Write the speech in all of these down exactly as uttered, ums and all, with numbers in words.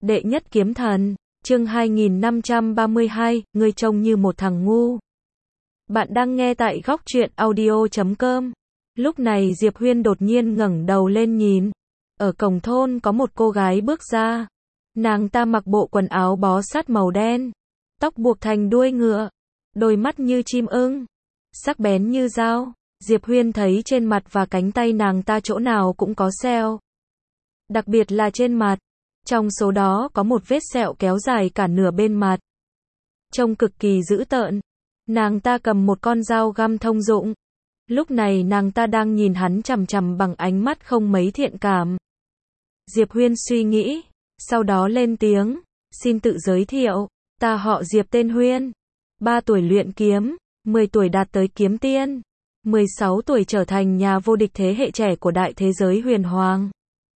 Đệ nhất kiếm thần, chương hai nghìn năm trăm ba mươi hai, ngươi trông như một thằng ngu. Bạn đang nghe tại góc truyện audio chấm com. Lúc này Diệp Huyên đột nhiên ngẩng đầu lên nhìn. Ở cổng thôn có một cô gái bước ra. Nàng ta mặc bộ quần áo bó sát màu đen, tóc buộc thành đuôi ngựa, đôi mắt như chim ưng, sắc bén như dao. Diệp Huyên thấy trên mặt và cánh tay nàng ta chỗ nào cũng có sẹo. Đặc biệt là trên mặt. Trong số đó có một vết sẹo kéo dài cả nửa bên mặt. Trông cực kỳ dữ tợn. Nàng ta cầm một con dao găm thông dụng. Lúc này nàng ta đang nhìn hắn chằm chằm bằng ánh mắt không mấy thiện cảm. Diệp Huyên suy nghĩ, sau đó lên tiếng, xin tự giới thiệu, ta họ Diệp tên Huyên. ba tuổi luyện kiếm, mười tuổi đạt tới kiếm tiên, mười sáu tuổi trở thành nhà vô địch thế hệ trẻ của đại thế giới huyền hoàng.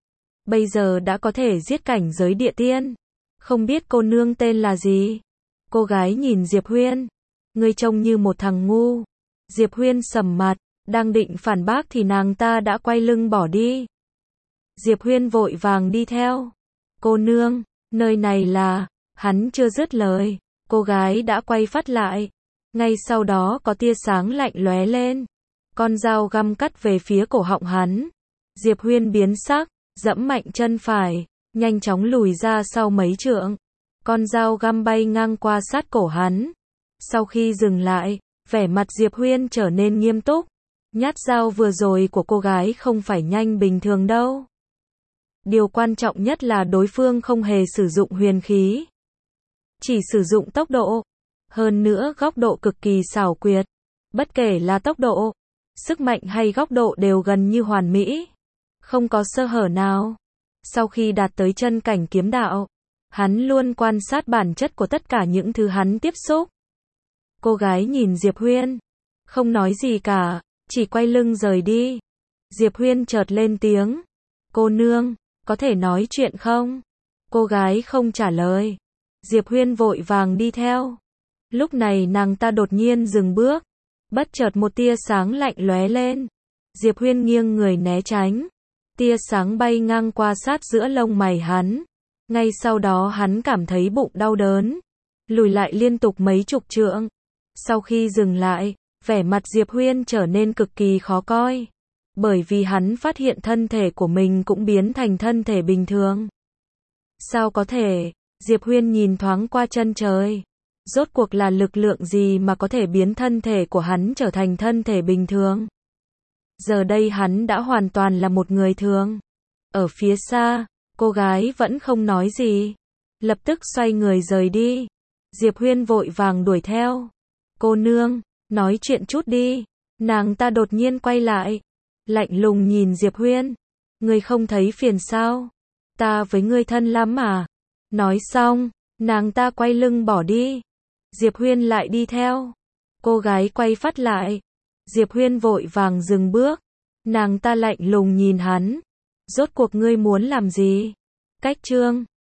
Bây giờ đã có thể giết cảnh giới địa tiên. Không biết cô nương tên là gì? Cô gái nhìn Diệp Huyên. Ngươi trông như một thằng ngu. Diệp Huyên sầm mặt, đang định phản bác thì nàng ta đã quay lưng bỏ đi. Diệp Huyên vội vàng đi theo. Cô nương, nơi này là... Hắn chưa dứt lời, cô gái đã quay phát lại. Ngay sau đó có tia sáng lạnh lóe lên. Con dao găm cắt về phía cổ họng hắn. Diệp Huyên biến sắc, dẫm mạnh chân phải, nhanh chóng lùi ra sau mấy trượng. Con dao găm bay ngang qua sát cổ hắn. Sau khi dừng lại, vẻ mặt Diệp Huyên trở nên nghiêm túc. Nhát dao vừa rồi của cô gái không phải nhanh bình thường đâu. Điều quan trọng nhất là đối phương không hề sử dụng huyền khí. Chỉ sử dụng tốc độ. Hơn nữa góc độ cực kỳ xảo quyệt. Bất kể là tốc độ, sức mạnh hay góc độ đều gần như hoàn mỹ. Không có sơ hở nào. Sau khi đạt tới chân cảnh kiếm đạo, hắn luôn quan sát bản chất của tất cả những thứ hắn tiếp xúc. Cô gái nhìn Diệp Huyên, không nói gì cả, chỉ quay lưng rời đi. Diệp Huyên chợt lên tiếng, cô nương, có thể nói chuyện không? Cô gái không trả lời. Diệp Huyên vội vàng đi theo. Lúc này nàng ta đột nhiên dừng bước. Bất chợt một tia sáng lạnh lóe lên. Diệp Huyên nghiêng người né tránh. Tia sáng bay ngang qua sát giữa lông mày hắn. Ngay sau đó hắn cảm thấy bụng đau đớn. Lùi lại liên tục mấy chục trượng. Sau khi dừng lại, vẻ mặt Diệp Huyên trở nên cực kỳ khó coi. Bởi vì hắn phát hiện thân thể của mình cũng biến thành thân thể bình thường. Sao có thể? Diệp Huyên nhìn thoáng qua chân trời. Rốt cuộc là lực lượng gì mà có thể biến thân thể của hắn trở thành thân thể bình thường? Giờ đây hắn đã hoàn toàn là một người thường. Ở phía xa, cô gái vẫn không nói gì. Lập tức xoay người rời đi. Diệp Huyên vội vàng đuổi theo. Cô nương, nói chuyện chút đi. Nàng ta đột nhiên quay lại. Lạnh lùng nhìn Diệp Huyên. Ngươi không thấy phiền sao? Ta với ngươi thân lắm à? Nói xong, nàng ta quay lưng bỏ đi. Diệp Huyên lại đi theo. Cô gái quay phát lại. Diệp Huyên vội vàng dừng bước. Nàng ta lạnh lùng nhìn hắn. Rốt cuộc ngươi muốn làm gì? Cách chương